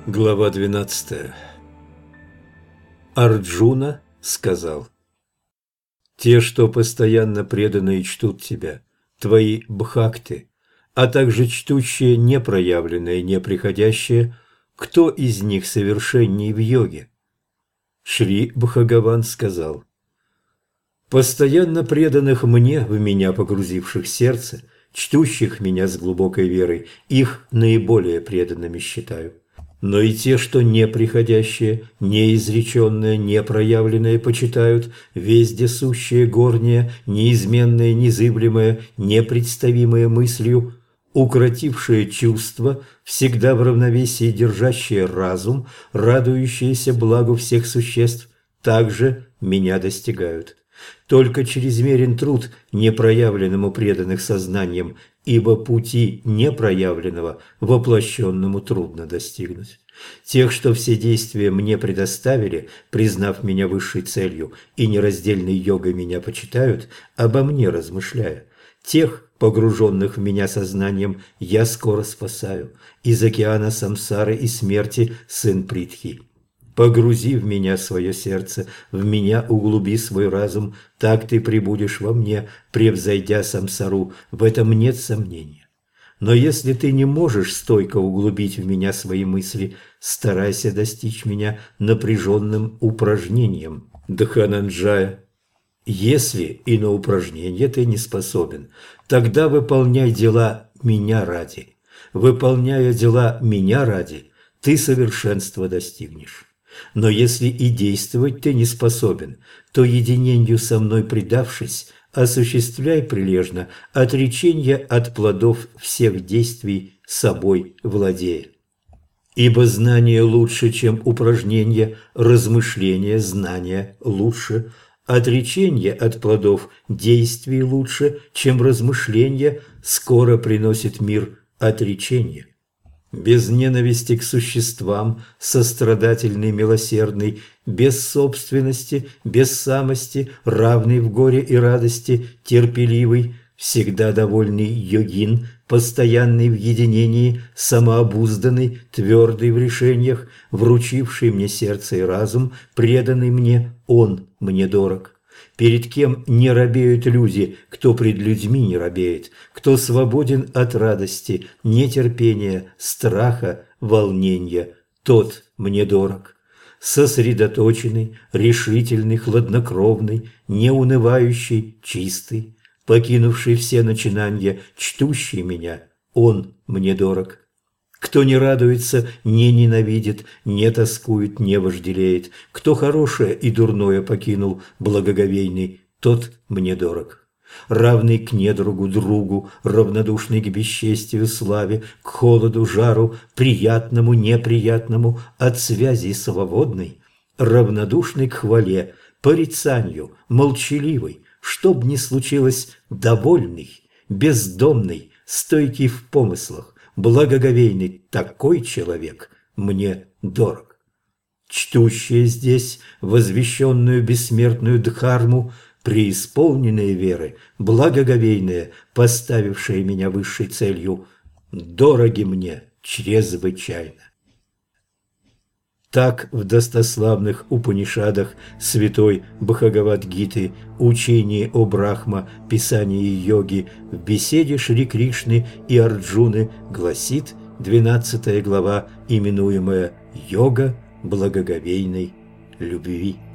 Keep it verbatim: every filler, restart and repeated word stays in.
Глава двенадцатая. Арджуна сказал: «Те, что постоянно преданы и чтут тебя, твои бхакты, а также чтущие непроявленное и неприходящее, кто из них совершенней в йоге?» Шри Бхагаван сказал: «Постоянно преданных мне, в меня погрузивших сердце, чтущих меня с глубокой верой, их наиболее преданными считаю. Но и те, что неприходящее, неизреченное, непроявленное почитают, вездесущее, горнее, неизменное, незыблемое, непредставимое мыслью, укротившее чувства, всегда в равновесии держащее разум, радующееся благу всех существ, также меня достигают. Только чрезмерен труд непроявленному преданных сознанием, ибо пути непроявленного воплощенному трудно достигнуть. Тех, что все действия мне предоставили, признав меня высшей целью и нераздельной йогой меня почитают, обо мне размышляя, тех, погруженных в меня сознанием, я скоро спасаю из океана самсары и смерти, сын Притхи. Погрузи в меня свое сердце, в меня углуби свой разум, так ты пребудешь во мне, превзойдя самсару, в этом нет сомнения. Но если ты не можешь стойко углубить в меня свои мысли, старайся достичь меня напряженным упражнением, Дхананджая. Если и на упражнение ты не способен, тогда выполняй дела меня ради. Выполняя дела меня ради, ты совершенства достигнешь. Но если и действовать ты не способен, то единению со мной предавшись, осуществляй прилежно отречение от плодов всех действий, собой владея. Ибо знание лучше, чем упражнение, размышление, знание лучше, отречение от плодов действий лучше, чем размышление, скоро приносит мир отречение. Без ненависти к существам, сострадательный, милосердный, без собственности, без самости, равный в горе и радости, терпеливый, всегда довольный йогин, постоянный в единении, самообузданный, твердый в решениях, вручивший мне сердце и разум, преданный мне, он мне дорог. Перед кем не робеют люди, кто пред людьми не робеет, кто свободен от радости, нетерпения, страха, волнения, тот мне дорог. Сосредоточенный, решительный, хладнокровный, неунывающий, чистый, покинувший все начинания, чтущий меня, он мне дорог. Кто не радуется, не ненавидит, не тоскует, не вожделеет, кто хорошее и дурное покинул, благоговейный, тот мне дорог. Равный к недругу, другу, равнодушный к бесчестию, славе, к холоду, жару, приятному, неприятному, от связи свободный, равнодушный к хвале, порицанию, молчаливый, чтоб ни случилось, довольный, бездомный, стойкий в помыслах, благоговейный, такой человек мне дорог. Чтущие здесь возвещенную бессмертную дхарму, преисполненные веры, благоговейные, поставившие меня высшей целью, дороги мне чрезвычайно. Так в достославных Упанишадах святой Бхагавад-гиты, учении о Брахма, писании йоги, в беседе Шри Кришны и Арджуны гласит двенадцатая глава, именуемая «Йога благоговейной любви».